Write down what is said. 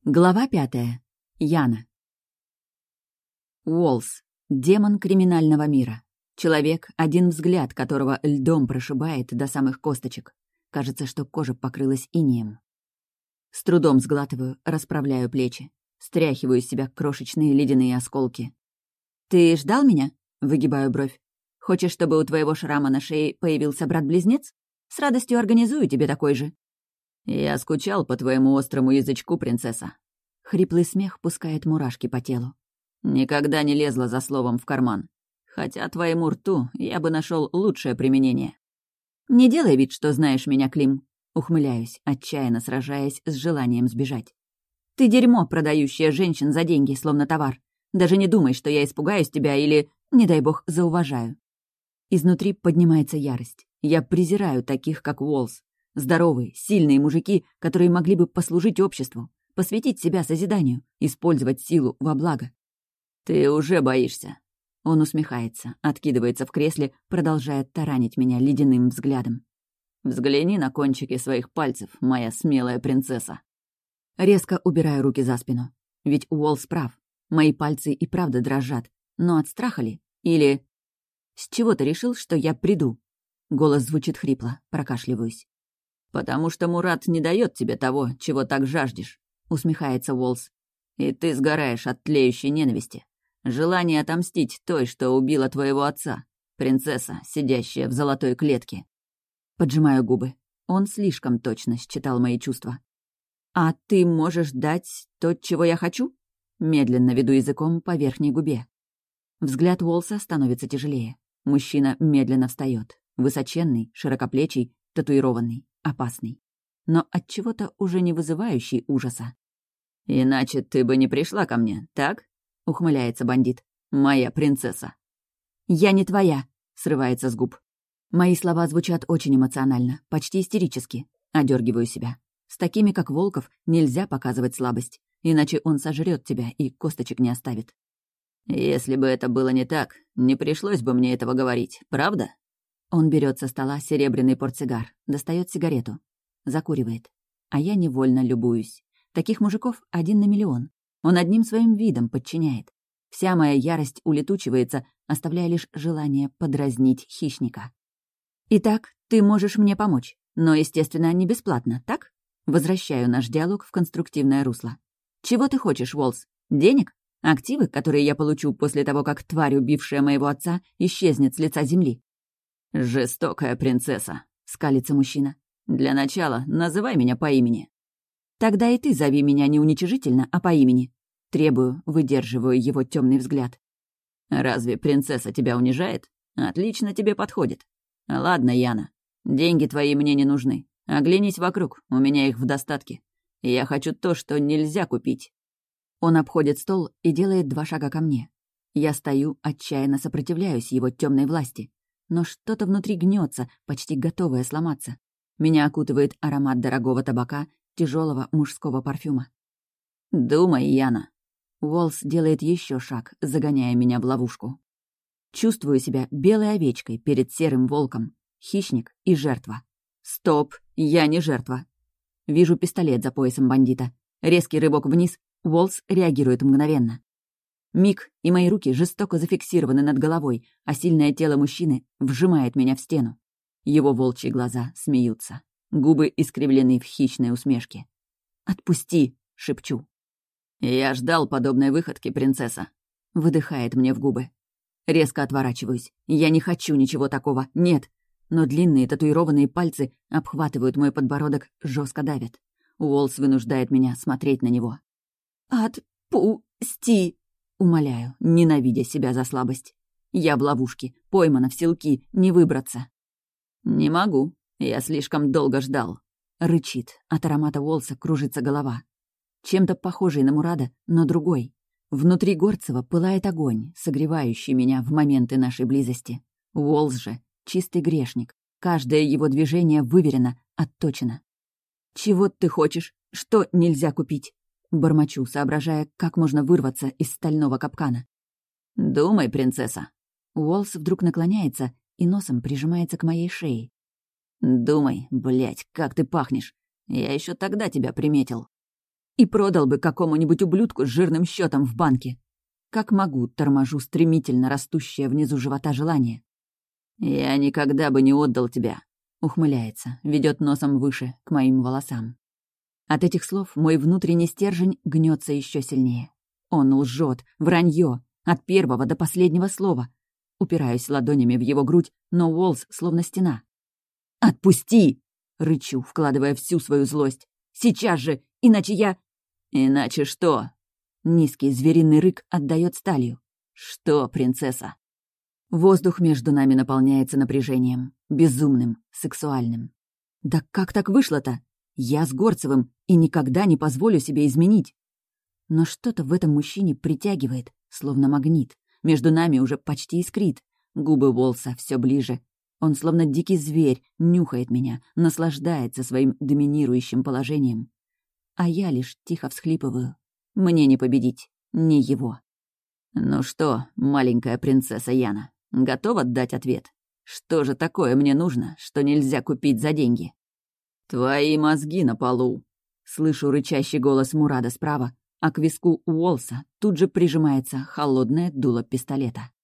Глава 5. Яна. Уоллс. Демон криминального мира. Человек, один взгляд которого льдом прошибает до самых косточек. Кажется, что кожа покрылась инеем. С трудом сглатываю, расправляю плечи. Стряхиваю из себя крошечные ледяные осколки. «Ты ждал меня?» — выгибаю бровь. «Хочешь, чтобы у твоего шрама на шее появился брат-близнец? С радостью организую тебе такой же». «Я скучал по твоему острому язычку, принцесса». Хриплый смех пускает мурашки по телу. «Никогда не лезла за словом в карман. Хотя твоему рту я бы нашел лучшее применение». «Не делай вид, что знаешь меня, Клим». Ухмыляюсь, отчаянно сражаясь с желанием сбежать. «Ты дерьмо, продающее женщин за деньги, словно товар. Даже не думай, что я испугаюсь тебя или, не дай бог, зауважаю». Изнутри поднимается ярость. Я презираю таких, как Уоллс. Здоровые, сильные мужики, которые могли бы послужить обществу, посвятить себя созиданию, использовать силу во благо. «Ты уже боишься». Он усмехается, откидывается в кресле, продолжая таранить меня ледяным взглядом. «Взгляни на кончики своих пальцев, моя смелая принцесса». Резко убираю руки за спину. Ведь Уоллс прав. Мои пальцы и правда дрожат. Но от страха ли? Или... С чего ты решил, что я приду? Голос звучит хрипло, прокашливаюсь. «Потому что Мурат не дает тебе того, чего так жаждешь», — усмехается Уоллс. «И ты сгораешь от тлеющей ненависти. Желание отомстить той, что убила твоего отца. Принцесса, сидящая в золотой клетке». Поджимаю губы. Он слишком точно считал мои чувства. «А ты можешь дать то, чего я хочу?» Медленно веду языком по верхней губе. Взгляд Уоллса становится тяжелее. Мужчина медленно встает. Высоченный, широкоплечий, татуированный, опасный. Но от чего-то уже не вызывающий ужаса. «Иначе ты бы не пришла ко мне, так?» — ухмыляется бандит. «Моя принцесса». «Я не твоя», — срывается с губ. Мои слова звучат очень эмоционально, почти истерически. Одергиваю себя. С такими, как Волков, нельзя показывать слабость, иначе он сожрет тебя и косточек не оставит. «Если бы это было не так, не пришлось бы мне этого говорить, правда?» Он берет со стола серебряный портсигар, достает сигарету, закуривает. А я невольно любуюсь. Таких мужиков 1 на миллион. Он одним своим видом подчиняет. Вся моя ярость улетучивается, оставляя лишь желание подразнить хищника. «Итак, ты можешь мне помочь, но, естественно, не бесплатно, так?» Возвращаю наш диалог в конструктивное русло. «Чего ты хочешь, Уоллс? Денег? Активы, которые я получу после того, как тварь, убившая моего отца, исчезнет с лица земли?» «Жестокая принцесса», — скалится мужчина. «Для начала называй меня по имени». «Тогда и ты зови меня не уничижительно, а по имени». Требую, выдерживаю его темный взгляд. «Разве принцесса тебя унижает? Отлично тебе подходит. Ладно, Яна, деньги твои мне не нужны. Оглянись вокруг, у меня их в достатке. Я хочу то, что нельзя купить». Он обходит стол и делает 2 шага ко мне. Я стою, отчаянно сопротивляюсь его темной власти. Но что-то внутри гнется, почти готовое сломаться. Меня окутывает аромат дорогого табака, тяжелого мужского парфюма. «Думай, Яна». Уоллс делает еще шаг, загоняя меня в ловушку. Чувствую себя белой овечкой перед серым волком. Хищник и жертва. Стоп, я не жертва. Вижу пистолет за поясом бандита. Резкий рывок вниз, Уоллс реагирует мгновенно. Миг, и мои руки жестоко зафиксированы над головой, а сильное тело мужчины вжимает меня в стену. Его волчьи глаза смеются. Губы искривлены в хищной усмешке. «Отпусти!» — шепчу. «Я ждал подобной выходки, принцесса», — выдыхает мне в губы. Резко отворачиваюсь. Я не хочу ничего такого, нет. Но длинные татуированные пальцы обхватывают мой подбородок, жестко давят. Уоллс вынуждает меня смотреть на него. «Отпусти!» — умоляю, ненавидя себя за слабость. Я в ловушке, поймана в селки, не выбраться. «Не могу, я слишком долго ждал», — рычит. От аромата Уоллса кружится голова. Чем-то похожий на Мурада, но другой. Внутри Горцева пылает огонь, согревающий меня в моменты нашей близости. Уоллс же — чистый грешник. Каждое его движение выверено, отточено. «Чего ты хочешь? Что нельзя купить?» Бормочу, соображая, как можно вырваться из стального капкана. «Думай, принцесса». Уоллс вдруг наклоняется и носом прижимается к моей шее. «Думай, блядь, как ты пахнешь. Я еще тогда тебя приметил». И продал бы какому-нибудь ублюдку с жирным счетом в банке. Как могу, торможу стремительно растущее внизу живота желание. «Я никогда бы не отдал тебя», — ухмыляется, ведет носом выше, к моим волосам. От этих слов мой внутренний стержень гнется еще сильнее. Он лжет, вранье, от первого до последнего слова. Упираюсь ладонями в его грудь, но Уоллс словно стена. «Отпусти!» — рычу, вкладывая всю свою злость. «Сейчас же! Иначе я...» «Иначе что?» Низкий звериный рык отдает сталью. «Что, принцесса?» Воздух между нами наполняется напряжением. Безумным, сексуальным. Да как так вышло-то? Я с Горцевым и никогда не позволю себе изменить. Но что-то в этом мужчине притягивает, словно магнит. Между нами уже почти искрит. Губы Уоллса все ближе. Он словно дикий зверь, нюхает меня, наслаждается своим доминирующим положением. А я лишь тихо всхлипываю. Мне не победить, не его. «Ну что, маленькая принцесса Яна, готова дать ответ? Что же такое мне нужно, что нельзя купить за деньги?» «Твои мозги на полу!» Слышу рычащий голос Мурада справа, а к виску Уолса тут же прижимается холодное дуло пистолета.